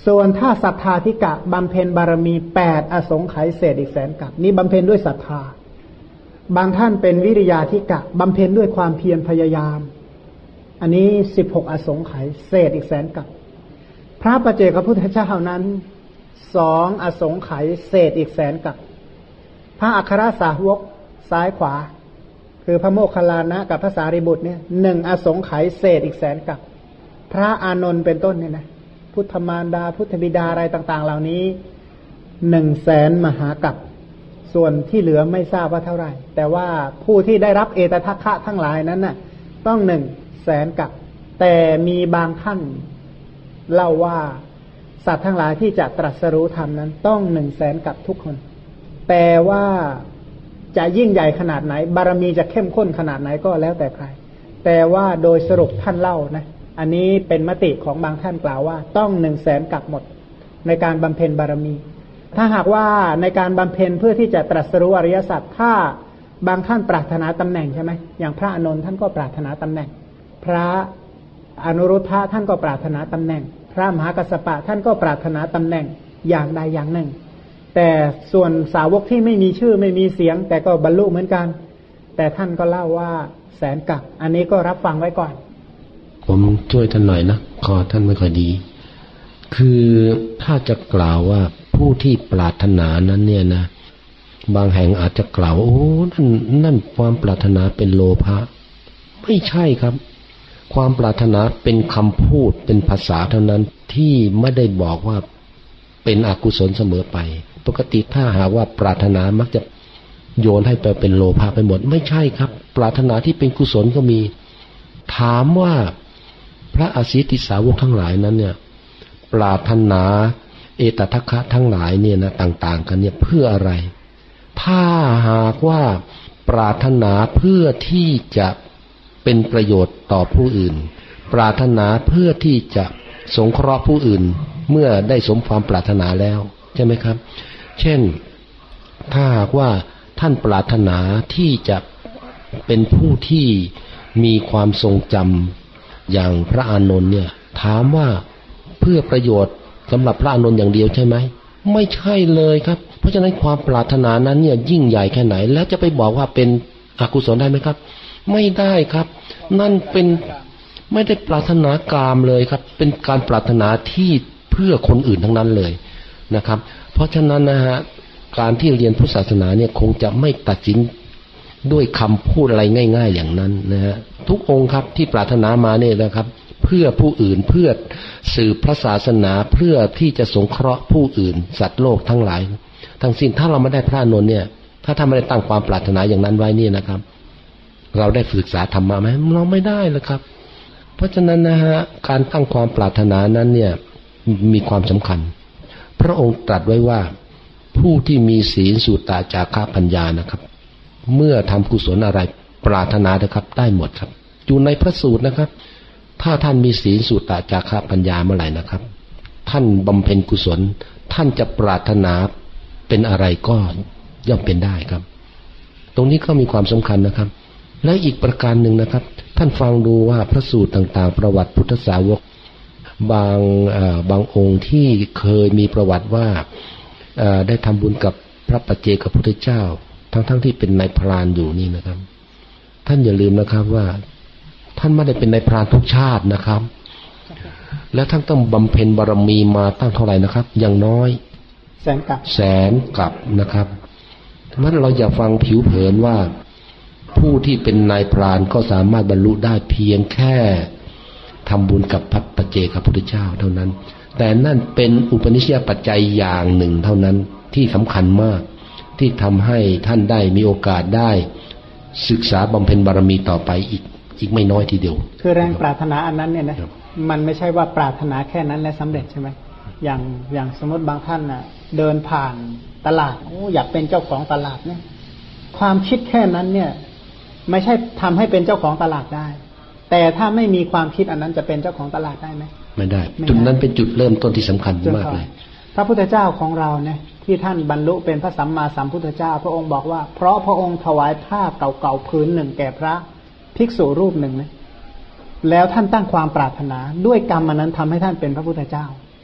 ส่วนถ้าศรัทธาธิกะบำเพ็ญบารมี8อสงไขยเศษอีก100,000 กับนี้บำเพ็ญด้วยศรัทธาบางท่านเป็นวิริยาธิกะบำเพ็ญด้วยความเพียรพยายามอันนี้16อสงไขยเศษอีก100,000 กับพระปัจเจกพุทธเจ้านั้น2อสงไขยเศษอีก100,000 กับพระอัครสาวกซ้ายขวาคือพระโมคคัลลานะกับพระสารีบุตรเนี่ย1อสงไขยเศษอีก100,000 กับพระอานนท์เป็นต้นเนี่ยนะพุทธมารดาพุทธบิดาอะไรต่างๆเหล่านี้100,000 มหากัปส่วนที่เหลือไม่ทราบว่าเท่าไหร่แต่ว่าผู้ที่ได้รับเอตทัคคะทั้งหลายนั้นน่ะต้อง100,000 กัปแต่มีบางท่านเล่าว่าสัตว์ทั้งหลายที่จะตรัสรู้ธรรมนั้นต้อง100,000 กัปทุกคนแต่ว่าจะยิ่งใหญ่ขนาดไหนบารมีจะเข้มข้นขนาดไหนก็แล้วแต่ใครแต่ว่าโดยสรุปท่านเล่านะอันนี้เป็นมติของบางท่านกล่าวว่าต้อง100,000 กัปหมดในการบำเพ็ญบารมีถ้าหากว่าในการบำเพ็ญเพื่อที่จะตรัสรู้อริยสัจถ้าบางท่านปรารถนาตำแหน่งใช่ไหมอย่างพระอานนท์ท่านก็ปรารถนาตำแหน่งพระอนุรุทธะท่านก็ปรารถนาตำแหน่งพระมหากัสสปะท่านก็ปรารถนาตำแหน่งอย่างใดอย่างหนึ่งแต่ส่วนสาวกที่ไม่มีชื่อไม่มีเสียงแต่ก็บรรลุเหมือนกันแต่ท่านก็เล่าว่า100,000 กัปอันนี้ก็รับฟังไว้ก่อนผมช่วยท่านหน่อยนะคอท่านไม่ค่อยดีคือถ้าจะกล่าวว่าผู้ที่ปรารถนานั้นเนี่ยนะบางแห่งอาจจะกล่าวโอ้นั่นความปรารถนาเป็นโลภะไม่ใช่ครับความปรารถนาเป็นคำพูดเป็นภาษาเท่านั้นที่ไม่ได้บอกว่าเป็นอกุศลเสมอไปปกติถ้าหากว่าปรารถนามักจะโยนให้ไปเป็นโลภะไปหมดไม่ใช่ครับปรารถนาที่เป็นกุศลก็มีถามว่าพระอสิติสาวกทั้งหลายนั้นเนี่ยปรารถนาเอตทัคคะทั้งหลายเนี่ยนะต่างๆกันเนี่ยเพื่ออะไรถ้าหากว่าปรารถนาเพื่อที่จะเป็นประโยชน์ต่อผู้อื่นปรารถนาเพื่อที่จะสงเคราะห์ผู้อื่นเมื่อได้สมความปรารถนาแล้วใช่ไหมครับเช่นถ้าหากว่าท่านปรารถนาที่จะเป็นผู้ที่มีความทรงจำอย่างพระอานนท์เนี่ยถามว่าเพื่อประโยชน์สำหรับพระอานนท์อย่างเดียวใช่ไหมไม่ใช่เลยครับเพราะฉะนั้นความปรารถนานั้นเนี่ยยิ่งใหญ่แค่ไหนแล้วจะไปบอกว่าเป็นอกุศลได้ไหมครับไม่ได้ครับนั่นเป็นไม่ได้ปรารถนากามเลยครับเป็นการปรารถนาที่เพื่อคนอื่นทั้งนั้นเลยนะครับเพราะฉะนั้นนะฮะการที่เรียนพุทธศาสนาเนี่ยคงจะไม่ตัดสินด้วยคำพูดอะไรง่ายๆอย่างนั้นนะฮะทุกองค์ครับที่ปรารถนามาเนี่ยนะครับเพื่อผู้อื่นเพื่อสืบพระศาสนาเพื่อที่จะสงเคราะห์ผู้อื่นสัตว์โลกทั้งหลายทั้งสิ้นถ้าเราไม่ได้พระอานนท์เนี่ยถ้าไม่ได้ตั้งความปรารถนาอย่างนั้นไว้นี่นะครับเราได้ศึกษาธรรมะไหมเราไม่ได้เลยครับเพราะฉะนั้นนะฮะการตั้งความปรารถนานั้นเนี่ยมีความสำคัญพระองค์ตรัสไว้ว่าผู้ที่มีศีลสุตตะจาคะปัญญานะครับเมื่อทำกุศลอะไรปรารถนานะครับได้หมดครับอยู่ในพระสูตรนะครับถ้าท่านมีศีลสุตตะจาคะปัญญาเมื่อไหร่นะครับท่านบำเพ็ญกุศลท่านจะปรารถนาเป็นอะไรก็ย่อมเป็นได้ครับตรงนี้ก็มีความสำคัญนะครับและอีกประการหนึ่งนะครับท่านฟังดูว่าพระสูตรต่างๆประวัติพุทธสาวกบางองค์ที่เคยมีประวัติว่าได้ทำบุญกับพระปัจเจกพุทธเจ้าทั้งที่เป็นนายพรานอยู่นี่นะครับท่านอย่าลืมนะครับว่าท่านไม่ได้เป็นนายพรานทุกชาตินะครับและท่านต้องบำเพ็ญบารมีมาตั้งเท่าไหร่นะครับอย่างน้อย100,000 กัปนะครับงั้นเราอย่าฟังผิวเผินว่าผู้ที่เป็นนายพรานก็สามารถบรรลุได้เพียงแค่ทำบุญกับพระปัจเจกพุทธเจ้าเท่านั้นแต่นั่นเป็นอุปนิสัยปัจจัยอย่างหนึ่งเท่านั้นที่สำคัญมากที่ทำให้ท่านได้มีโอกาสได้ศึกษาบำเพ็ญบารมีต่อไปอีกไม่น้อยทีเดียวคือแรงปรารถนาอันนั้นเนี่ยนะมันไม่ใช่ว่าปรารถนาแค่นั้นและสำเร็จใช่ไหมอย่างสมมติบางท่านน่ะเดินผ่านตลาดอยากเป็นเจ้าของตลาดเนี่ยความคิดแค่นั้นเนี่ยไม่ใช่ทำให้เป็นเจ้าของตลาดได้แต่ถ้าไม่มีความคิดอันนั้นจะเป็นเจ้าของตลาดได้ไหมไม่ได้จุดนั้นเป็นจุดเริ่มต้นที่สำคัญมากเลยพระพุทธเจ้าของเราเนี่ยที่ท่านบรรลุเป็นพระสัมมาสัมพุทธเจ้าพระองค์บอกว่าเพราะพระองค์ถวายผ้าเก่าๆผืนหนึ่งแก่พระภิกษุรูปหนึ่งนะแล้วท่านตั้งความปรารถนาด้วยกรรมอันนั้นทำให้ท่านเป็นพระพุทธเจ้า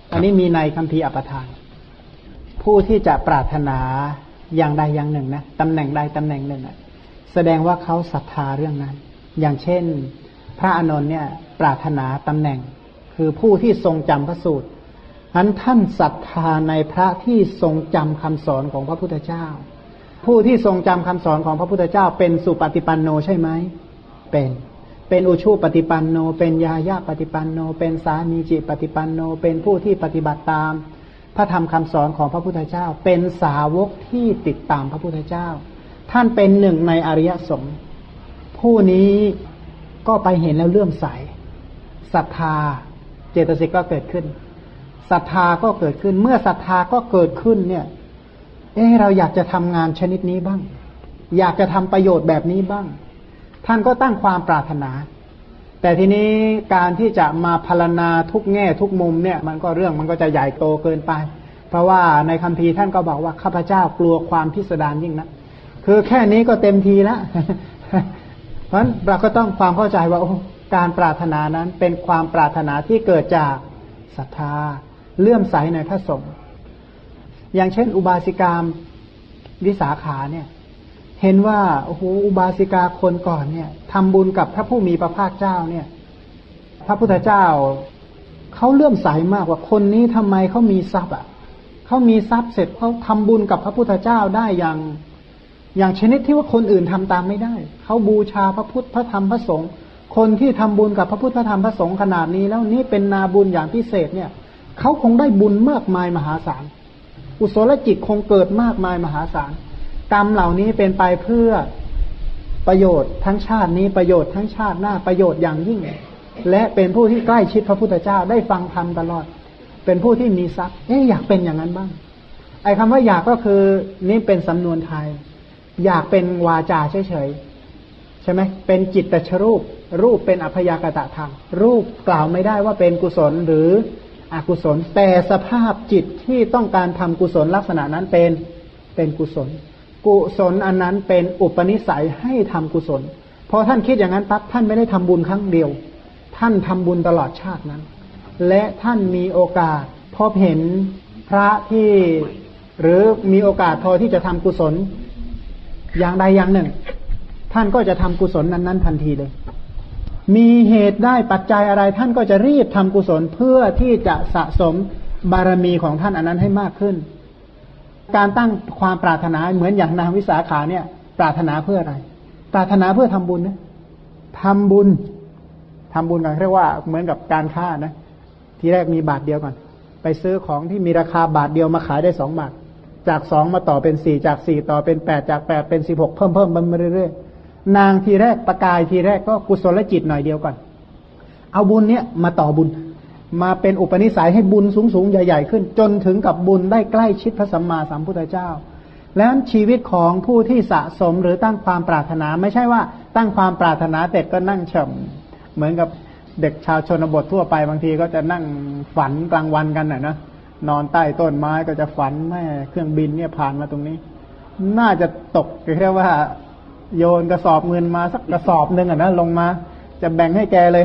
อันนี้มีในคัมภีร์อปทานผู้ที่จะปรารถนาอย่างใดอย่างหนึ่งนะตำแหน่งใดตำแหน่งหนึ่งแสดงว่าเขาศรัทธาเรื่องนั้นอย่างเช่นพระอานนท์เนี่ยปรารถนาตำแหน่งคือผู้ที่ทรงจำพระสูตรนั้นท่านศรัทธาในพระที่ทรงจำคำสอนของพระพุทธเจ้าผู้ที่ทรงจำคำสอนของพระพุทธเจ้าเป็นสุปฏิปันโนใช่ไหมเป็นอุชูปฏิปันโนเป็นยายาปฏิปันโนเป็นสามีจิปฏิปันโนเป็นผู้ที่ปฏิบัติตามพระธรรมคำสอนของพระพุทธเจ้าเป็นสาวกที่ติดตามพระพุทธเจ้าท่านเป็นหนึ่งในอริยสงฆ์ผู้นี้ก็ไปเห็นแล้วเลื่อมใสศรัทธาเจตสิกก็เกิดขึ้นศรัทธาก็เกิดขึ้นเมื่อศรัทธาก็เกิดขึ้นเนี่ยเราอยากจะทำงานชนิดนี้บ้างอยากจะทำประโยชน์แบบนี้บ้างท่านก็ตั้งความปรารถนาแต่ทีนี้การที่จะมาพรรณนาทุกแง่ทุกมุมเนี่ยมันก็จะใหญ่โตเกินไปเพราะว่าในคัมภีร์ท่านก็บอกว่าข้าพเจ้ากลัวความพิสดารยิ่งนะคือแค่นี้ก็เต็มทีแล้ว เพราะฉะนั้นเราก็ต้องความเข้าใจว่าการปรารถนานั้นเป็นความปรารถนาที่เกิดจากศรัทธาเลื่อมใสในพระสงฆ์อย่างเช่นอุบาสิกามวิสาขาเนี่ยเห็นว่าอุบาสิกาคนก่อนเนี่ยทำบุญกับพระผู้มีพระภาคเจ้าเนี่ยพระพุทธเจ้าเขาเลื่อมใสมากว่าคนนี้ทำไมเขามีทรัพย์เขามีทรัพย์เสร็จเขาทำบุญกับพระพุทธเจ้าได้อย่างชนิดที่ว่าคนอื่นทำตามไม่ได้เขาบูชาพระพุทธพระธรรมพระสงฆ์คนที่ทำบุญกับพระพุทธพระธรรมพระสงฆ์ขนาดนี้แล้วนี่เป็นนาบุญอย่างพิเศษเนี่ยเขาคงได้บุญมากมายมหาศาลกุศลจิตคงเกิดมากมายมหาศาลกรรมเหล่านี้เป็นไปเพื่อประโยชน์ทั้งชาตินี้ประโยชน์ทั้งชาติหน้าประโยชน์อย่างยิ่งและเป็นผู้ที่ใกล้ชิดพระพุทธเจ้าได้ฟังธรรมตลอดเป็นผู้ที่มีทรัพย์อยากเป็นอย่างนั้นบ้างไอ้คำว่าอยากก็คือนี่เป็นสำนวนไทยอยากเป็นวาจาเฉยๆใช่ไหมเป็นจิตตชรูปเป็นอัพยากตธรรมรูปกล่าวไม่ได้ว่าเป็นกุศลหรืออกุศลแต่สภาพจิตที่ต้องการทำกุศลลักษณะนั้นเป็นกุศลอันนั้นเป็นอุปนิสัยให้ทำกุศลพอท่านคิดอย่างนั้นปั๊บท่านไม่ได้ทำบุญครั้งเดียวท่านทำบุญตลอดชาตินั้นและท่านมีโอกาสพบเห็นพระที่หรือมีโอกาสพอที่จะทำกุศลอย่างใดอย่างหนึ่งท่านก็จะทำกุศลนั้นทันทีเลยมีเหตุได้ปัจจัยอะไรท่านก็จะรีบทำกุศลเพื่อที่จะสะสมบารมีของท่านอันนั้นให้มากขึ้นการตั้งความปรารถนาเหมือนอย่างนางวิสาขาเนี่ยปรารถนาเพื่ออะไรปรารถนาเพื่อทำบุญนะทำบุญกันเรียกว่าเหมือนกับการค้านะทีแรกมีบาทเดียวก่อนไปซื้อของที่มีราคาบาทเดียวมาขายได้2 บาทจาก2มาต่อเป็น4จาก4ต่อเป็น8จาก8เป็น16เพิ่มมาเรื่อยๆนางทีแรกประกายทีแรกก็กุศลจิตหน่อยเดียวก่อนเอาบุญเนี้ยมาต่อบุญมาเป็นอุปนิสัยให้บุญสูงๆใหญ่ๆขึ้นจนถึงกับบุญได้ใกล้ชิดพระสัมมาสัมพุทธเจ้าแล้วชีวิตของผู้ที่สะสมหรือตั้งความปรารถนาไม่ใช่ว่าตั้งความปรารถนาเสร็จก็นั่งเฉมเหมือนกับเด็กชาวชนบททั่วไปบางทีก็จะนั่งฝันกลางวันกันนะนอนใต้ต้นไม้ก็จะฝันแม่เครื่องบินเนี่ยผ่านมาตรงนี้น่าจะตกแค่ว่าโยนกระสอบเงินมาสักกระสอบนึงลงมาจะแบ่งให้แกเลย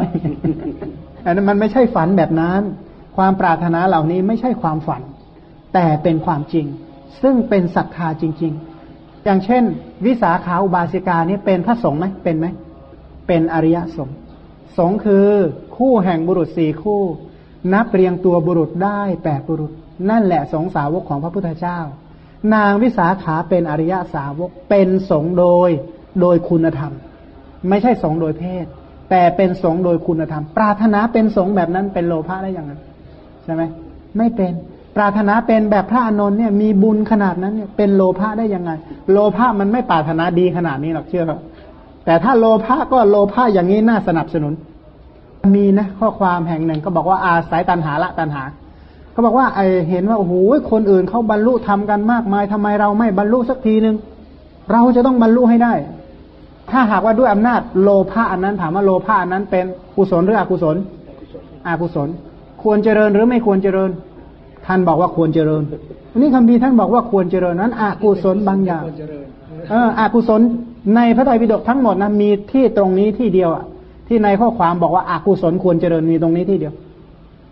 500อันนั้นมันไม่ใช่ฝันแบบนั้นความปรารถนาเหล่านี้ไม่ใช่ความฝันแต่เป็นความจริงซึ่งเป็นศรัทธาจริงๆอย่างเช่นวิสาขาอุบาสิกานี่เป็นพระสงฆ์ไหมเป็นไหมเป็นอริยสงฆ์สงฆ์คือคู่แห่งบุรุษ4คู่นับเรียงตัวบุรุษได้8บุรุษนั่นแหละสงฆ์สาวกของพระพุทธเจ้านางวิสาขาเป็นอริยสาวกเป็นสงฆ์โดยคุณธรรมไม่ใช่สงฆ์โดยเพศแต่เป็นสงฆ์โดยคุณธรรมปรารถนาเป็นสงฆ์แบบนั้นเป็นโลภะได้อย่างนั้นใช่ไหมไม่เป็นปรารถนาเป็นแบบพระอานนท์เนี่ยมีบุญขนาดนั้นเนี่ยเป็นโลภะได้ยังไงโลภะมันไม่ปรารถนาดีขนาดนี้หรอกเชื่อครับแต่ถ้าโลภะก็โลภะอย่างนี้น่าสนับสนุนมีนะข้อความแห่งหนึ่งก็บอกว่าอาศัยตัณหาละตัณหาเขาบอกว่าเห็นว่าโอ้โหคนอื่นเขาบรรลุธรรมกันมากมายทำไมเราไม่บรรลุสักทีนึงเราจะต้องบรรลุให้ได้ถ้าหากว่าด้วยอำนาจโลภะอันนั้นถามว่าโลภะอันนั้นเป็นกุศลหรืออกุศลอกุศลควรเจริญหรือไม่ควรเจริญท่านบอกว่าควรเจริญอันนี้คัมภีร์ท่านบอกว่าควรเจริญนั้นอกุศลบางอย่างอกุศลในพระไตรปิฎกทั้งหมดนะมีที่ตรงนี้ที่เดียวที่ในข้อความบอกว่าอกุศลควรเจริญมีตรงนี้ที่เดียว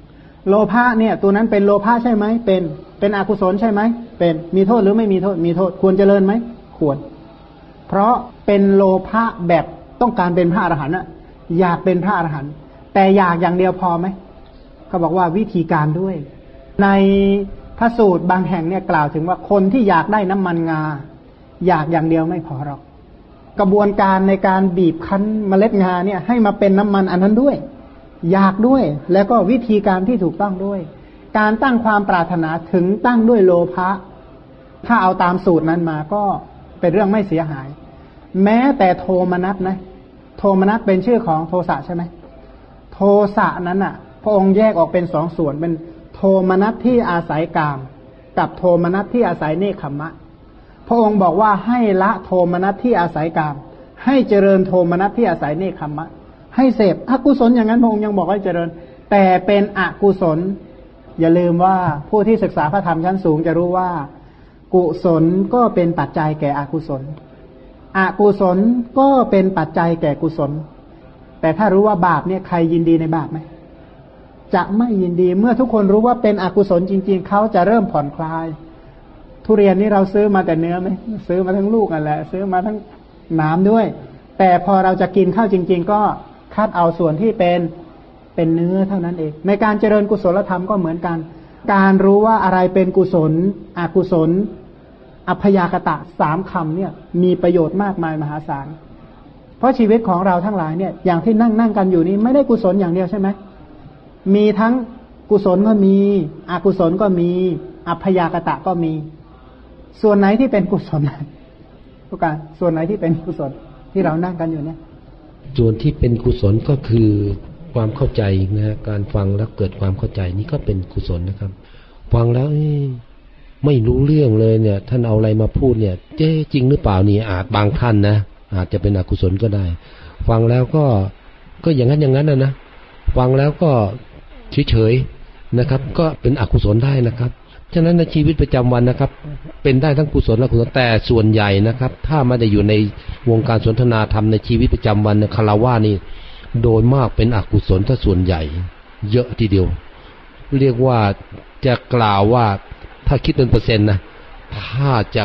โลภะเนี่ยตัวนั้นเป็นโลภะใช่ไหมเป็นอกุศลใช่ไหมเป็นมีโทษหรือไม่มีโทษมีโทษควรเจริญไหมควรเพราะเป็นโลภะแบบต้องการเป็นพระอรหันต์อะอยากเป็นพระอรหันต์แต่อยากอย่างเดียวพอไหมเขาบอกว่าวิธีการด้วยในพระสูตรบางแห่งเนี่ยกล่าวถึงว่าคนที่อยากได้น้ำมันงาอยากอย่างเดียวไม่พอหรอกกระบวนการในการบีบคั้นเมล็ดงาเนี่ยให้มาเป็นน้ำมันอันนั้นด้วยอยากด้วยแล้วก็วิธีการที่ถูกต้องด้วยการตั้งความปรารถนาถึงตั้งด้วยโลภะถ้าเอาตามสูตรนั้นมาก็เป็นเรื่องไม่เสียหายแม้แต่โทมนัสนะโทมนัสเป็นชื่อของโทสะใช่ไหมโทสะนั้นอ่ะพระองค์แยกออกเป็นสองส่วนเป็นโทมนัสที่อาศัยกามกับโทมนัสที่อาศัยเนคขมมะพระองค์บอกว่าให้ละโทมนัสที่อาศัยกามให้เจริญโทมนัสที่อาศัยเนคขมมะให้เสพอกุศลอย่างนั้นพระองค์ยังบอกให้เจริญแต่เป็นอกุศลอย่าลืมว่าผู้ที่ศึกษาพระธรรมชั้นสูงจะรู้ว่ากุศลก็เป็นปัจจัยแก่อกุศลอกุศลก็เป็นปัจจัยแก่กุศลแต่ถ้ารู้ว่าบาปเนี่ยใครยินดีในบาปไหมจะไม่ยินดีเมื่อทุกคนรู้ว่าเป็นอกุศลจริงๆเขาจะเริ่มผ่อนคลายทุเรียนนี่เราซื้อมาแต่เนื้อไหมซื้อมาทั้งลูกนั่นแหละซื้อมาทั้งน้ำด้วยแต่พอเราจะกินข้าวจริงๆก็คัดเอาส่วนที่เป็นเนื้อเท่านั้นเองในการเจริญกุศลธรรมก็เหมือนกันการรู้ว่าอะไรเป็นกุศลอกุศลอัพยากตะสามคำเนี่ยมีประโยชน์มากมายมหาศาลเพราะชีวิตของเราทั้งหลายเนี่ยอย่างที่นั่งกันอยู่นี้ไม่ได้กุศลอย่างเดียวใช่ไหมมีทั้งกุศลก็มีอกุศลก็มีอัพยากตะก็มีส่วนไหนที่เป็นกุศลทุกการส่วนไหนที่เป็นกุศลที่เรานั่งกันอยู่เนี่ยส่วนที่เป็นกุศลก็คือความเข้าใจนะฮะการฟังแล้วเกิดความเข้าใจนี่ก็เป็นกุศลนะครับฟังแล้วไม่รู้เรื่องเลยเนี่ยท่านเอาอะไรมาพูดเนี่ยจริงหรือเปล่านี่อาจบางท่านนะอาจจะเป็นอกุศลก็ได้ฟังแล้วก็อย่างนั้นนะฟังแล้วก็เฉยๆนะครับก็เป็นอกุศลได้นะครับฉะนั้นในชีวิตประจำวันนะครับเป็นได้ทั้งกุศลและอกุศลแต่ส่วนใหญ่นะครับถ้าไม่ได้อยู่ในวงการสนทนาธรรมในชีวิตประจำวันในคฤหัสถ์นี่โดยมากเป็นอกุศลถ้าส่วนใหญ่เยอะทีเดียวเรียกว่าจะกล่าวว่าถ้าคิดเป็นเปอร์เซ็นต์นะถ้าจะ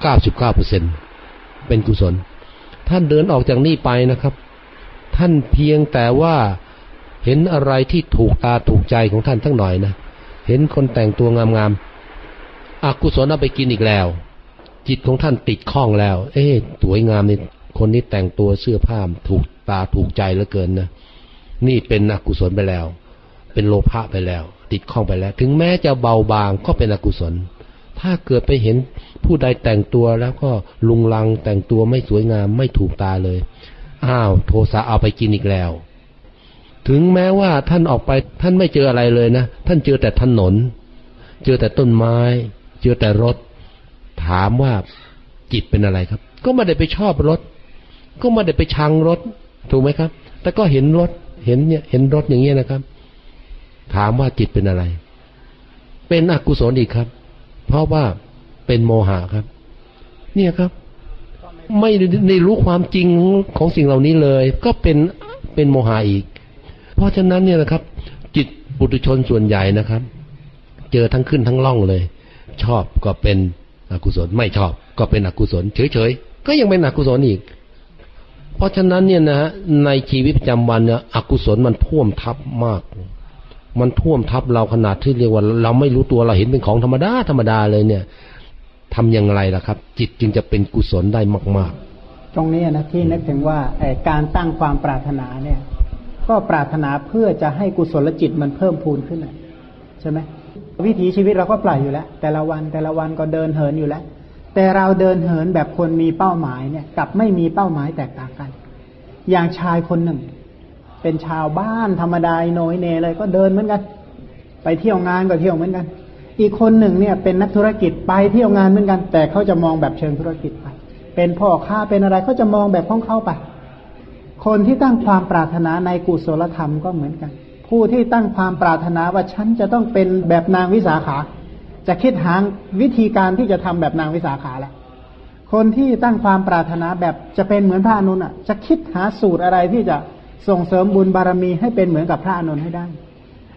99% เป็นกุศลท่านเดินออกจากนี่ไปนะครับท่านเพียงแต่ว่าเห็นอะไรที่ถูกตาถูกใจของท่านสักหน่อยนะเห็นคนแต่งตัวงามๆอกุศลเอาไปกินอีกแล้วจิตของท่านติดข้องแล้วสวยงามนี่คนนี้แต่งตัวเสื้อผ้าถูกตาถูกใจเหลือเกินนะนี่เป็นอกุศลไปแล้วเป็นโลภะไปแล้วติดข้องไปแล้วถึงแม้จะเบาบางก็เป็นอกุศลถ้าเกิดไปเห็นผู้ใดแต่งตัวแล้วก็ลุงลังแต่งตัวไม่สวยงามไม่ถูกตาเลยโทสะเอาไปกินอีกแล้วถึงแม้ว่าท่านออกไปท่านไม่เจออะไรเลยนะท่านเจอแต่ถนนเจอแต่ต้นไม้เจอแต่รถถามว่าจิตเป็นอะไรครับก็ไม่ได้ไปชอบรถก็ไม่ได้ไปชังรถถูกไหมครับแต่ก็เห็นรถเห็นรถอย่างเงี้ยนะครับถามว่าจิตเป็นอะไรเป็นอกุศลอีกครับเพราะว่าเป็นโมหะครับเนี่ยครับไม่ได้รู้ความจริงของสิ่งเหล่านี้เลยก็เป็นโมหะอีกเพราะฉะนั้นเนี่ยนะครับจิตปุถุชนส่วนใหญ่นะครับเจอทั้งขึ้นทั้งล่องเลยชอบก็เป็นอกุศลไม่ชอบก็เป็นอกุศลเฉยๆก็ยังเป็นอกุศลอีกเพราะฉะนั้นเนี่ยนะในชีวิตประจำวันเนี่ยอกุศลมันท่วมทับมากมันท่วมทับเราขนาดที่เรียกว่าเราไม่รู้ตัวเราเห็นเป็นของธรรมดาเลยเนี่ยทำอย่างไรล่ะครับจิตจึงจะเป็นกุศลได้มากๆตรงนี้นะที่นึกถึงว่าการตั้งความปรารถนาเนี่ยก็ปรารถนาเพื่อจะให้กุศลจิตมันเพิ่มพูนขึ้นใช่ไหมวิถีชีวิตเราก็ปล่อยอยู่แล้วแต่ละวันก็เดินเหินอยู่แล้วแต่เราเดินเหินแบบคนมีเป้าหมายเนี่ยกับไม่มีเป้าหมายแตกต่างกันอย่างชายคนหนึ่งเป็นชาวบ้านธรรมดาโนยเนเลยก็เดินเหมือนกันไปเที่ยวงานก็เที่ยวเหมือนกันอีกคนหนึ่งเนี่ยเป็นนักธุรกิจไปเที่ยวงานเหมือนกันแต่เขาจะมองแบบเชิงธุรกิจไปเป็นพ่อค้าเป็นอะไรเขาจะมองแบบของเขาไปคนที่ตั้งความปรารถนาในกุศลธรรมก็เหมือนกันผู้ที่ตั้งความปรารถนาว่าฉันจะต้องเป็นแบบนางวิสาขาจะคิดหาวิธีการที่จะทำแบบนางวิสาขาแหละคนที่ตั้งความปรารถนาแบบจะเป็นเหมือนพระอานนท์จะคิดหาสูตรอะไรที่จะส่งเสริมบุญบารมีให้เป็นเหมือนกับพระอานนท์ให้ได้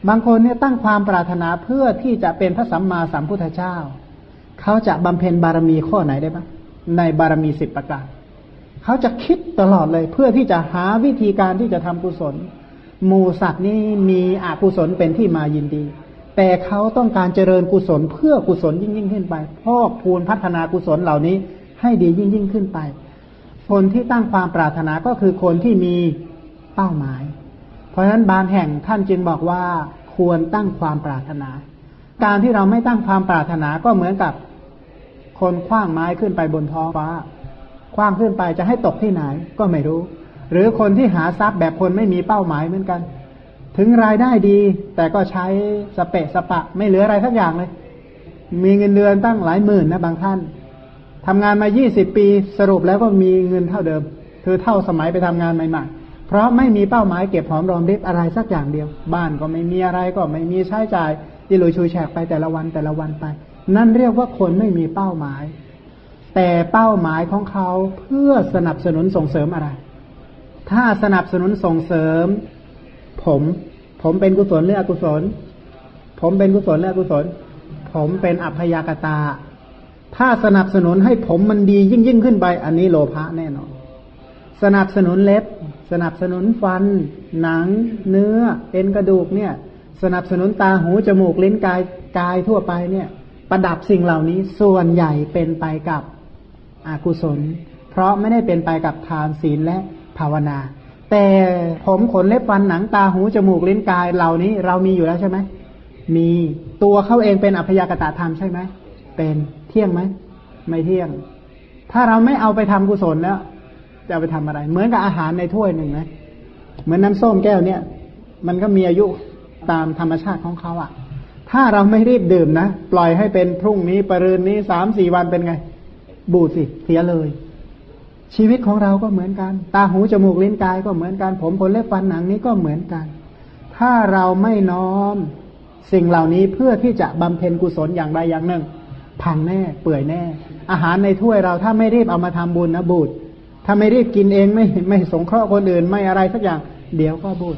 บางคนเนี่ยตั้งความปรารถนาเพื่อที่จะเป็นพระสัมมาสัมพุทธเจ้าเขาจะบำเพ็ญบารมีข้อไหนได้บ้างในบารมี10ประการเขาจะคิดตลอดเลยเพื่อที่จะหาวิธีการที่จะทำกุศลหมู่สัตว์นี่มีอกุศลเป็นที่มายินดีแต่เขาต้องการเจริญกุศลเพื่อกุศลยิ่งขึ้นไปพอกพูนพัฒนากุศลเหล่านี้ให้ดียิ่งขึ้นไปคนที่ตั้งความปรารถนาก็คือคนที่มีเป้าหมายเพราะฉะนั้นบางแห่งท่านจึงบอกว่าควรตั้งความปรารถนาการที่เราไม่ตั้งความปรารถนาก็เหมือนกับคนขว้างไม้ขึ้นไปบนท้องฟ้าขว้างขึ้นไปจะให้ตกที่ไหนก็ไม่รู้หรือคนที่หาทรัพย์แบบคนไม่มีเป้าหมายเหมือนกันถึงรายได้ดีแต่ก็ใช้สเปะสปะไม่เหลืออะไรสักอย่างเลยมีเงินเดือนตั้งหลายหมื่นนะบางท่านทำงานมา20 ปีสรุปแล้วก็มีเงินเท่าเดิมคือเท่าสมัยไปทำงานใหม่ๆเพราะไม่มีเป้าหมายเก็บหอมรอมริบอะไรสักอย่างเดียวบ้านก็ไม่มีอะไรก็ไม่มีใช้จ่ายที่ลุยชุยแฉกไปแต่ละวันไปนั่นเรียกว่าคนไม่มีเป้าหมายแต่เป้าหมายของเขาเพื่อสนับสนุนส่งเสริมอะไรถ้าสนับสนุนส่งเสริมผมเป็นกุศลหรืออกุศลผมเป็นกุศลหรืออกุศลผมเป็นอัพยากตาถ้าสนับสนุนให้ผมมันดียิ่งขึ้นไปอันนี้โลภะแน่นอนสนับสนุนเล็บสนับสนุนฟันหนังเนื้อเอ็นกระดูกเนี่ยสนับสนุนตาหูจมูกลิ้นกายทั่วไปเนี่ยประดับสิ่งเหล่านี้ส่วนใหญ่เป็นไปกับอกุศลเพราะไม่ได้เป็นไปกับทานศีลและภาวนาแต่ผมขนเล็บฟันหนังตาหูจมูกลิ้นกายเหล่านี้เรามีอยู่แล้วใช่ไหมมีตัวเขาเองเป็นอัพยากตธรรมใช่ไหมเป็นเที่ยงไหมไม่เที่ยงถ้าเราไม่เอาไปทำกุศลแล้วจะเอาไปทำอะไรเหมือนกับอาหารในถ้วยหนึ่งนะเหมือนน้ำส้มแก้วเนี่ยมันก็มีอายุตามธรรมชาติของเขาอ่ะถ้าเราไม่รีบดื่มนะปล่อยให้เป็นพรุ่งนี้ปรืนนี้3-4 วันเป็นไงบูดสิเสียเลยชีวิตของเราก็เหมือนกันตาหูจมูกลิ้นกายก็เหมือนกันผมขนเล็บฟันหนังนี้ก็เหมือนกันถ้าเราไม่น้อมสิ่งเหล่านี้เพื่อที่จะบำเพ็ญกุศลอย่างใดอย่างหนึ่งพังแน่เปื่อยแน่อาหารในถ้วยเราถ้าไม่รีบเอามาทำบุญนะบูดถ้าไม่รีบกินเองไม่สงเคราะห์คนอื่นไม่อะไรสักอย่างเดี๋ยวก็บูด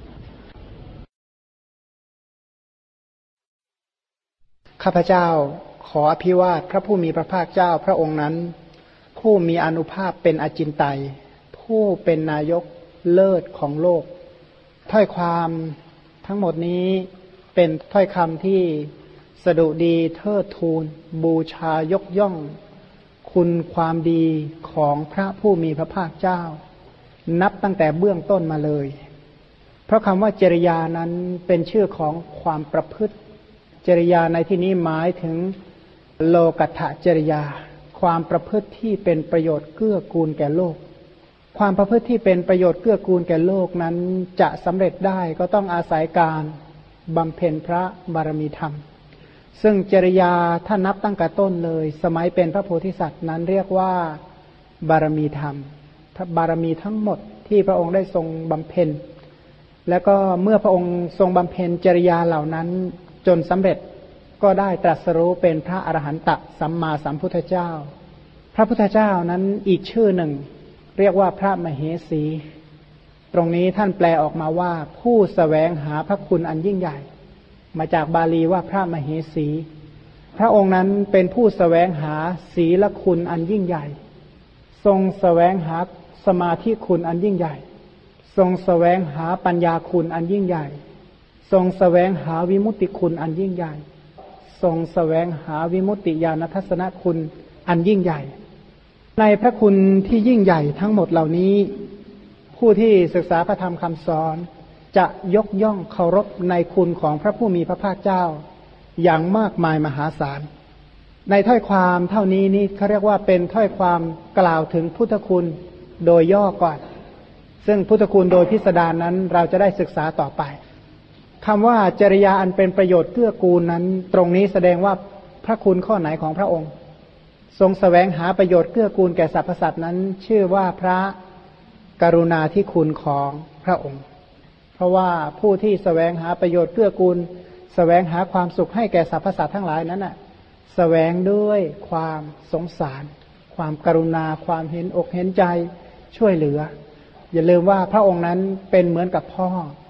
ข้าพเจ้าขออภิวาทพระผู้มีพระภาคเจ้าพระองค์นั้นผู้มีอานุภาพเป็นอจินไตยผู้เป็นนายกเลิศของโลกถ้อยความทั้งหมดนี้เป็นถ้อยคำที่สดุดีเทิดทูนบูชายกย่องคุณความดีของพระผู้มีพระภาคเจ้านับตั้งแต่เบื้องต้นมาเลยเพราะคำว่าจริยานั้นเป็นชื่อของความประพฤติจริยาในที่นี้หมายถึงโลกัตถจริยาความประพฤติที่เป็นประโยชน์เกื้อกูลแก่โลกความประพฤติที่เป็นประโยชน์เกื้อกูลแก่โลกนั้นจะสำเร็จได้ก็ต้องอาศัยการบำเพ็ญพระบารมีธรรมซึ่งจริยาถ้านับตั้งแต่ต้นเลยสมัยเป็นพระโพธิสัตว์นั้นเรียกว่าบารมีธรรมพระบารมีทั้งหมดที่พระองค์ได้ทรงบำเพ็ญแล้วก็เมื่อพระองค์ทรงบำเพ็ญจริยาเหล่านั้นจนสำเร็จก็ได้ตรัสรู้เป็นพระอรหันตสัมมาสัมพุทธเจ้าพระพุทธเจ้านั้นอีกชื่อหนึ่งเรียกว่าพระมเหสีตรงนี้ท่านแปลออกมาว่าผู้แสวงหาพระคุณอันยิ่งใหญ่มาจากบาลีว่าพระมเหสีพระองค์นั้นเป็นผู้แสวงหาศีลคุณอันยิ่งใหญ่ทรงแสวงหาสมาธิคุณอันยิ่งใหญ่ทรงแสวงหาปัญญาคุณอันยิ่งใหญ่ทรงแสวงหาวิมุตติคุณอันยิ่งใหญ่ทรงแสวงหาวิมุตติญาณทัศนคุณอันยิ่งใหญ่ในพระคุณที่ยิ่งใหญ่ทั้งหมดเหล่านี้ผู้ที่ศึกษาพระธรรมคำสอนจะยกย่องเคารพในคุณของพระผู้มีพระภาคเจ้าอย่างมากมายมหาศาลในถ้อยความเท่านี้นี่เขาเรียกว่าเป็นถ้อยความกล่าวถึงพุทธคุณโดยย่อก่อนซึ่งพุทธคุณโดยพิสดารนั้นเราจะได้ศึกษาต่อไปคำว่าจริยาอันเป็นประโยชน์เกื้อกูลนั้นตรงนี้แสดงว่าพระคุณข้อไหนของพระองค์ทรงแสวงหาประโยชน์เกื้อกูลแก่สรรพสัตว์นั้นชื่อว่าพระกรุณาธิคุณของพระองค์เพราะว่าผู้ที่แสวงหาประโยชน์เกื้อกูลแสวงหาความสุขให้แก่สรรพสัตว์ทั้งหลายนั้นน่ะแสวงด้วยความสงสารความกรุณาความเห็นอกเห็นใจช่วยเหลืออย่าลืมว่าพระองค์นั้นเป็นเหมือนกับพ่อ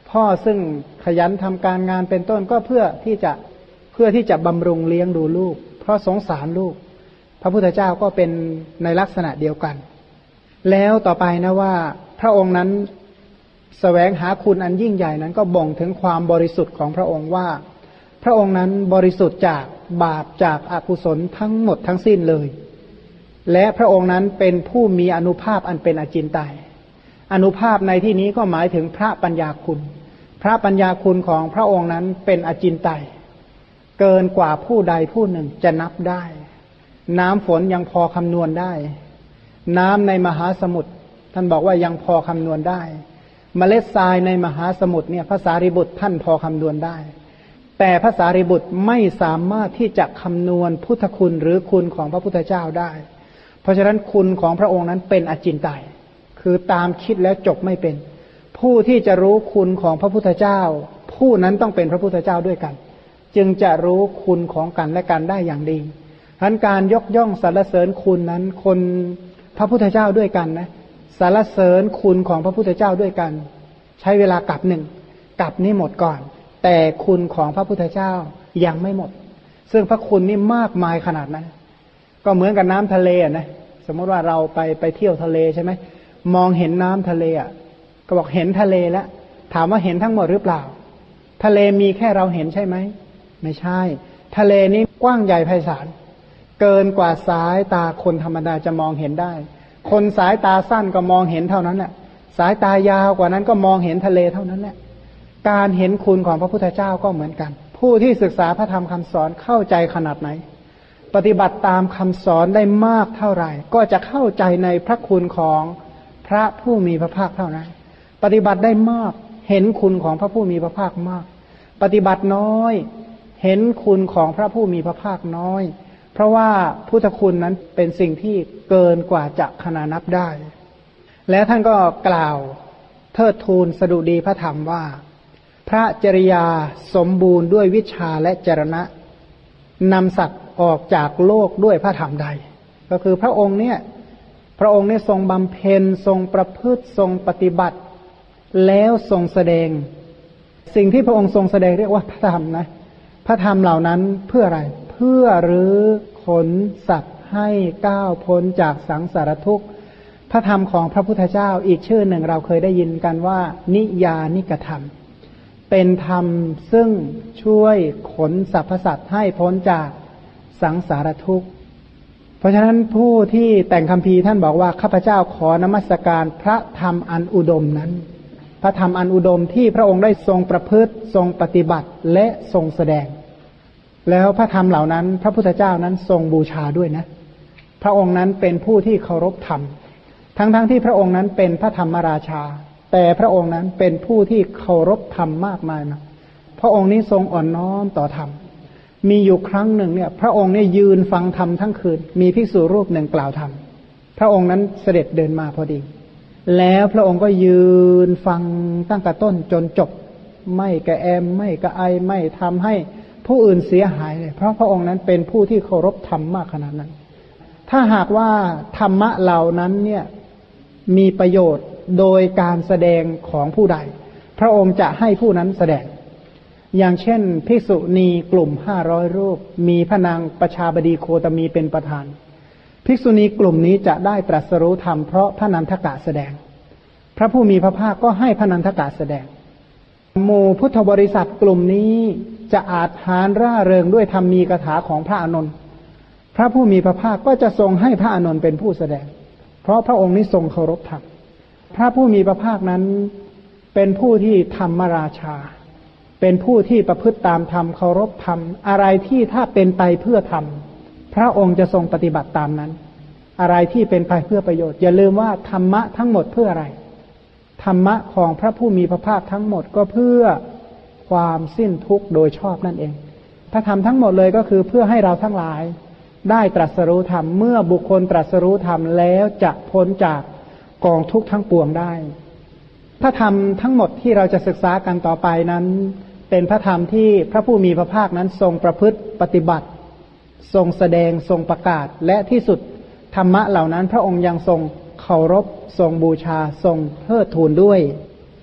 พ่อซึ่งขยันทำการงานเป็นต้นก็เพื่อที่จะบำรุงเลี้ยงดูลูกเพราะสงสารลูกพระพุทธเจ้าก็เป็นในลักษณะเดียวกันแล้วต่อไปนะว่าพระองค์นั้นแสวงหาคุณอันยิ่งใหญ่นั้นก็บ่งถึงความบริสุทธิ์ของพระองค์ว่าพระองค์นั้นบริสุทธิ์จากบาปจากอกุศลทั้งหมดทั้งสิ้นเลยและพระองค์นั้นเป็นผู้มีอานุภาพอันเป็นอจินไตยอานุภาพในที่นี้ก็หมายถึงพระปัญญาคุณพระปัญญาคุณของพระองค์นั้นเป็นอจินไตยเกินกว่าผู้ใดผู้หนึ่งจะนับได้น้ำฝนยังพอคำนวณได้น้ำในมหาสมุทรท่านบอกว่ายังพอคำนวณได้เมล็ดทรายในมหาสมุทรเนี่ยพระสารีบุตรท่านพอคำนวณได้แต่พระสารีบุตรไม่สามารถที่จะคำนวณพุทธคุณหรือคุณของพระพุทธเจ้าได้เพราะฉะนั้นคุณของพระองค์นั้นเป็นอจินไตยคือตามคิดแล้วจบไม่เป็นผู้ที่จะรู้คุณของพระพุทธเจ้าผู้นั้นต้องเป็นพระพุทธเจ้าด้วยกันจึงจะรู้คุณของกันและกันได้อย่างดีฉะนั้นการยกย่องสรรเสริญคุณนั้นคนพระพุทธเจ้าด้วยกันนะสรรเสริญคุณของพระพุทธเจ้าด้วยกันใช้เวลากับหนึ่งกับนี้หมดก่อนแต่คุณของพระพุทธเจ้ายังไม่หมดซึ่งพระคุณนี่มากมายขนาดนั้นก็เหมือนกับน้ำทะเลนะสมมติว่าเราไปเที่ยวทะเลใช่ไหมมองเห็นน้ำทะเลก็บอกเห็นทะเลแล้วถามว่าเห็นทั้งหมดหรือเปล่าทะเลมีแค่เราเห็นใช่ไหมไม่ใช่ทะเลนี้กว้างใหญ่ไพศาลเกินกว่าสายตาคนธรรมดาจะมองเห็นได้คนสายตาสั้นก็มองเห็นเท่านั้นแหละสายตายาวกว่านั้นก็มองเห็นทะเลเท่านั้นแหละการเห็นคุณของพระพุทธเจ้าก็เหมือนกันผู้ที่ศึกษาพระธรรมคำสอนเข้าใจขนาดไหนปฏิบัติตามคำสอนได้มากเท่าไหร่ก็จะเข้าใจในพระคุณของพระผู้มีพระภาคเท่านั้นปฏิบัติได้มากเห็นคุณของพระผู้มีพระภาคมากปฏิบัติน้อยเห็นคุณของพระผู้มีพระภาคน้อยเพราะว่าพุทธคุณนั้นเป็นสิ่งที่เกินกว่าจะขนานับได้และท่านก็กล่าวเทิดทูนสดุดีพระธรรมว่าพระจริยาสมบูรณ์ด้วยวิชาและจรณะนำสัตว์ออกจากโลกด้วยพระธรรมใดก็คือพระองค์เนี่ยทรงบำเพ็ญทรงประพฤติทรงปฏิบัติแล้วทรงแสดงสิ่งที่พระองค์ทรงแสดงเรียกว่าพระธรรมนะพระธรรมเหล่านั้นเพื่ออะไรเพื่อรื้อขนสัตว์ให้ก้าวพ้นจากสังสารทุกข์พระธรรมของพระพุทธเจ้าอีกชื่อหนึ่งเราเคยได้ยินกันว่านิยานิกธรรมเป็นธรรมซึ่งช่วยขนสรรพสัตว์ให้พ้นจากสังสารทุกข์เพราะฉะนั้นผู้ที่แต่งคัมภีร์ท่านบอกว่าข้าพเจ้าขอนมัสการพระธรรมอันอุดมนั้นพระธรรมอันอุดมที่พระองค์ได้ทรงประพฤติทรงปฏิบัติและทรงแสดงแล้วพระธรรมเหล่านั้นพระพุทธเจ้านั้นทรงบูชาด้วยนะพระองค์นั้นเป็นผู้ที่เคารพธรรมทั้งที่พระองค์นั้นเป็นพระธรรมราชาแต่พระองค์นั้นเป็นผู้ที่เคารพธรรมมากมายนะพระองค์นี้ทรงอ่อนน้อมต่อธรรมมีอยู่ครั้งหนึ่งเนี่ยพระองค์เนี่ยยืนฟังธรรมทั้งคืนมีภิกษุรูปหนึ่งกล่าวธรรมพระองค์นั้นเสด็จเดินมาพอดีแล้วพระองค์ก็ยืนฟังตั้งแต่ต้นจนจบไม่กระแอมไม่กระไอไม่ทำให้ผู้อื่นเสียหายเลยเพราะพระองค์นั้นเป็นผู้ที่เคารพธรรมมากขนาดนั้นถ้าหากว่าธรรมะเหล่านั้นเนี่ยมีประโยชน์โดยการแสดงของผู้ใดพระองค์จะให้ผู้นั้นแสดงอย่างเช่นภิกษุณีกลุ่ม500รูปมีพระนางประชาบดีโคตมีเป็นประธานภิกษุณีกลุ่มนี้จะได้ตรัสรู้ธรรมเพราะพระนันทกะแสดงพระผู้มีพระภาคก็ให้พระนันทกะแสดงหมู่พุทธบริษัทกลุ่มนี้จะอาจหาญร่าเริงด้วยธรรมีกถาของพระอานนท์พระผู้มีพระภาคก็จะทรงให้พระอานนท์เป็นผู้แสดงเพราะพระองค์นี้ทรงเคารพธรรมพระผู้มีพระภาคนั้นเป็นผู้ที่ธรรมราชาเป็นผู้ที่ประพฤติตามธรรมเคารพธรรมอะไรที่ถ้าเป็นไปเพื่อธรรมพระองค์จะทรงปฏิบัติตามนั้นอะไรที่เป็นไปเพื่อประโยชน์อย่าลืมว่าธรรมะทั้งหมดเพื่ออะไรธรรมะของพระผู้มีพระภาคทั้งหมดก็เพื่อความสิ้นทุกข์โดยชอบนั่นเองพระธรรมทั้งหมดเลยก็คือเพื่อให้เราทั้งหลายได้ตรัสรู้ธรรมเมื่อบุคคลตรัสรู้ธรรมแล้วจะพ้นจากกองทุกข์ทั้งปวงได้พระธรรมทั้งหมดที่เราจะศึกษากันต่อไปนั้นเป็นพระธรรมที่พระผู้มีพระภาคนั้นทรงประพฤติปฏิบัติทรงแสดงทรงประกาศและที่สุดธรรมะเหล่านั้นพระองค์ยังทรงเคารพทรงบูชาทรงเทิดทูนด้วย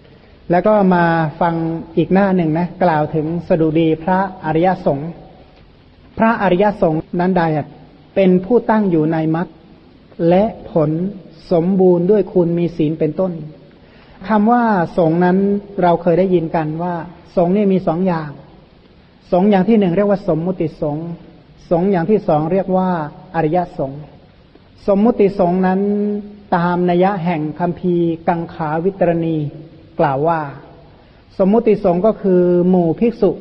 แล้วก็มาฟังอีกหน้าหนึ่งนะกล่าวถึงสดุดีพระอริยสงฆ์พระอริยสงฆ์นั้นใดเป็นผู้ตั้งอยู่ในมรรคและผลสมบูรณ์ด้วยคุณมีศีลเป็นต้นคำว่าสงฆ์นั้นเราเคยได้ยินกันว่าสงฆ์นี่มีสองอย่างสงฆ์อย่างที่หนึ่งเรียกว่าสมมุติสงฆ์สงฆ์อย่างที่สองเรียกว่าอริยสงฆ์สมมุติสงฆ์นั้นตามนัยแห่งคัมภีร์กังขาวิตรณีกล่าวว่าสมมุติสงฆ์ก็คือหมู่ภิกษุ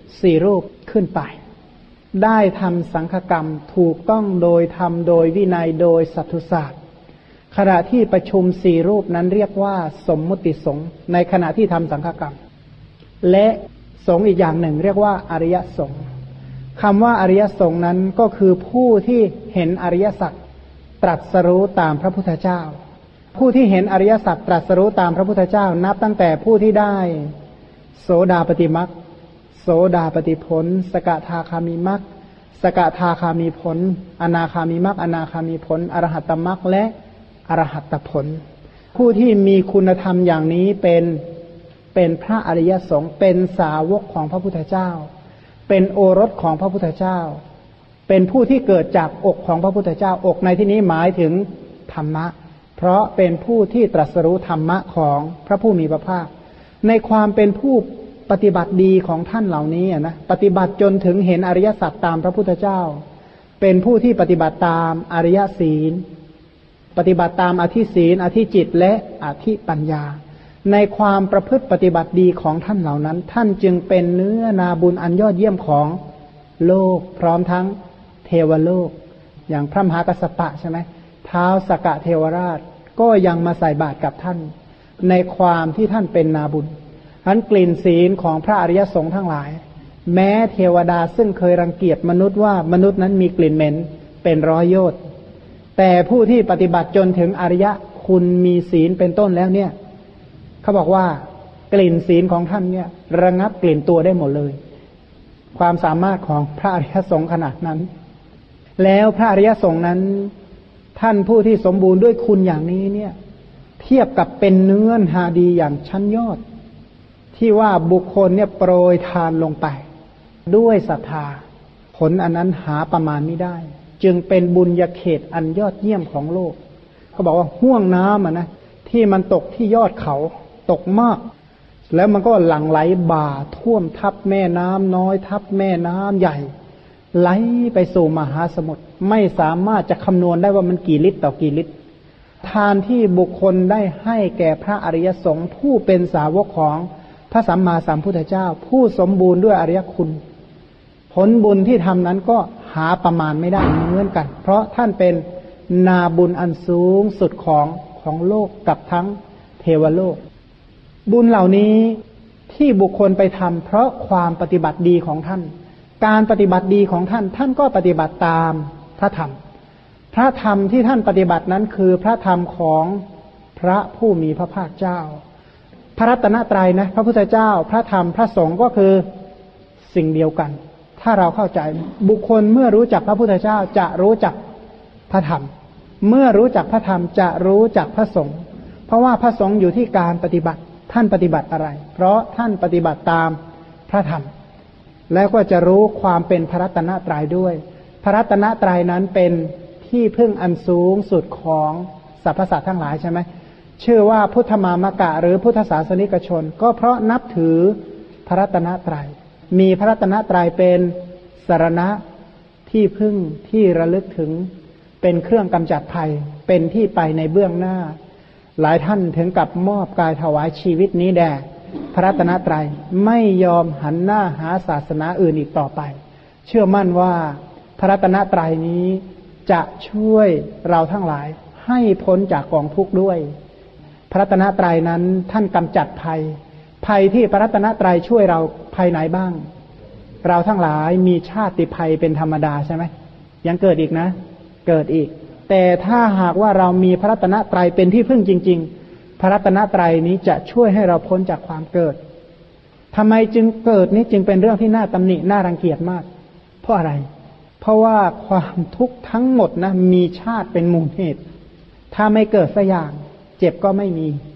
4รูปขึ้นไปได้ทำสังฆกรรมถูกต้องโดยธรรมโดยวินัยโดยสัตถุศาสตร์ขณะที่ประชุม4รูปนั้นเรียกว่าสมมุติสงฆ์ในขณะที่ทำสังฆกรรมและสงฆ์อีกอย่างหนึ่งเรียกว่าอริยสงฆ์คำว่าอริยสงฆ์นั้นก็คือผู้ที่เห็นอริยสัจตรัสรู้ตามพระพุทธเจ้าผู้ที่เห็นอริยสัจตรัสรู้ตามพระพุทธเจ้านับตั้งแต่ผู้ที่ได้โสดาปัตติมรรคโสดาปัตติผลสกทาคามิมรรคสกทาคามิผลอนาคามิมรรคอนาคามิผลอรหัตตมรรคและอรหัตตผลผู้ที่มีคุณธรรมอย่างนี้เป็นพระอริยสงฆ์เป็นสาวกของพระพุทธเจ้าเป็นโอรสของพระพุทธเจ้าเป็นผู้ที่เกิดจากอกของพระพุทธเจ้าอกในที่นี้หมายถึงธรรมะเพราะเป็นผู้ที่ตรัสรู้ธรรมะของพระผู้มีพระภาคในความเป็นผู้ปฏิบัติดีของท่านเหล่านี้นะปฏิบัติจนถึงเห็นอริยสัจตามพระพุทธเจ้าเป็นผู้ที่ปฏิบัติตามอริยศีลปฏิบัติตามอธิศีลอธิจิตและอธิปัญญาในความประพฤติปฏิบัติดีของท่านเหล่านั้นท่านจึงเป็นเนื้อนาบุญอันยอดเยี่ยมของโลกพร้อมทั้งเทวโลกอย่างพระมหากัสสปะใช่ไหมท้าวสักกะเทวราชก็ยังมาใส่บาตรกับท่านในความที่ท่านเป็นนาบุญฉะนั้นกลิ่นศีลของพระอริยสงฆ์ทั้งหลายแม้เทวดาซึ่งเคยรังเกียจมนุษย์ว่ามนุษย์นั้นมีกลิ่นเหม็นเป็นร้อยโยชน์แต่ผู้ที่ปฏิบัติจนถึงอริยคุณมีศีลเป็นต้นแล้วเนี่ยเขาบอกว่ากลิ่นศีลของท่านเนี่ยระงับกลิ่นตัวได้หมดเลยความสามารถของพระอริยสงฆ์ขนาดนั้นแล้วพระอริยสงฆ์นั้นท่านผู้ที่สมบูรณ์ด้วยคุณอย่างนี้เนี่ยเทียบกับเป็นเนื้อหาดีอย่างชั้นยอดที่ว่าบุคคลเนี่ยโปรยทานลงไปด้วยศรัทธาผลอันนั้นหาประมาณไม่ได้จึงเป็นบุญญาเขตอันยอดเยี่ยมของโลกเขาบอกว่าห้วงน้ำนะที่มันตกที่ยอดเขาตกมากแล้วมันก็หลั่งไหลบ่าท่วมทับแม่น้ำน้อยทับแม่น้ำใหญ่ไหลไปสู่มหาสมุทรไม่สามารถจะคำนวณได้ว่ามันกี่ลิตรต่อกี่ลิตรทานที่บุคคลได้ให้แก่พระอริยสงฆ์ผู้เป็นสาวกของพระสัมมาสัมพุทธเจ้าผู้สมบูรณ์ด้วยอริยคุณผลบุญที่ทำนั้นก็หาประมาณไม่ได้เหมือนกันเพราะท่านเป็นนาบุญอันสูงสุดของโลกกับทั้งเทวโลกบุญเหล่านี้ที่บุคคลไปทำเพราะความปฏิบัติดีของท่านการปฏิบัติดีของท่านท่านก็ปฏิบัติตามพระธรรมพระธรรมที่ท่านปฏิบัตินั้นคือพระธรรมของพระผู้มีพระภาคเจ้าพระรัตนตรัยนะพระพุทธเจ้าพระธรรมพระสงฆ์ก็คือสิ่งเดียวกันถ้าเราเข้าใจบุคคลเมื่อรู้จักพระพุทธเจ้าจะรู้จักพระธรรมเมื่อรู้จักพระธรรมจะรู้จักพระสงฆ์เพราะว่าพระสงฆ์อยู่ที่การปฏิบัติท่านปฏิบัติอะไรเพราะท่านปฏิบัติตามพระธรรมแล้วก็จะรู้ความเป็นพระรัตนตรัยด้วยพระรัตนตรัยนั้นเป็นที่พึ่งอันสูงสุดของสรรพสัตว์ทั้งหลายใช่ไหมชื่อว่าพุทธมามกะหรือพุทธศาสนิกชนก็เพราะนับถือพระรัตนตรัยมีพระรัตนตรัยเป็นสรณะที่พึ่งที่ระลึกถึงเป็นเครื่องกำจัดภัยเป็นที่ไปในเบื้องหน้าหลายท่านถึงกับมอบกายถวายชีวิตนี้แด่พระรัตนตรัยไม่ยอมหันหน้าหาศาสนาอื่นอีกต่อไปเชื่อมั่นว่าพระรัตนตรัยนี้จะช่วยเราทั้งหลายให้พ้นจากกองทุกข์ด้วยพระรัตนตรัยนั้นท่านกำจัดภัยที่พระรัตนตรัยช่วยเราภัยไหนบ้างเราทั้งหลายมีชาติภัยเป็นธรรมดาใช่ไหมยังเกิดอีกนะเกิดอีกแต่ถ้าหากว่าเรามีพระรัตนตรัยเป็นที่พึ่งจริงๆพระรัตนตรัยนี้จะช่วยให้เราพ้นจากความเกิดทำไมจึงเกิดนี้จึงเป็นเรื่องที่น่าตำหนิน่ารังเกียจมากเพราะอะไรเพราะว่าความทุกข์ทั้งหมดนะมีชาติเป็นมูลเหตุถ้าไม่เกิดสักอย่างเจ็บก็ไม่มี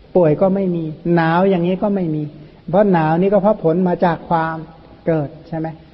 ป่วยก็ไม่มีหนาวอย่างนี้ก็ไม่มีเพราะหนาวนี่ก็เพราะผลมาจากความเกิดใช่ไหม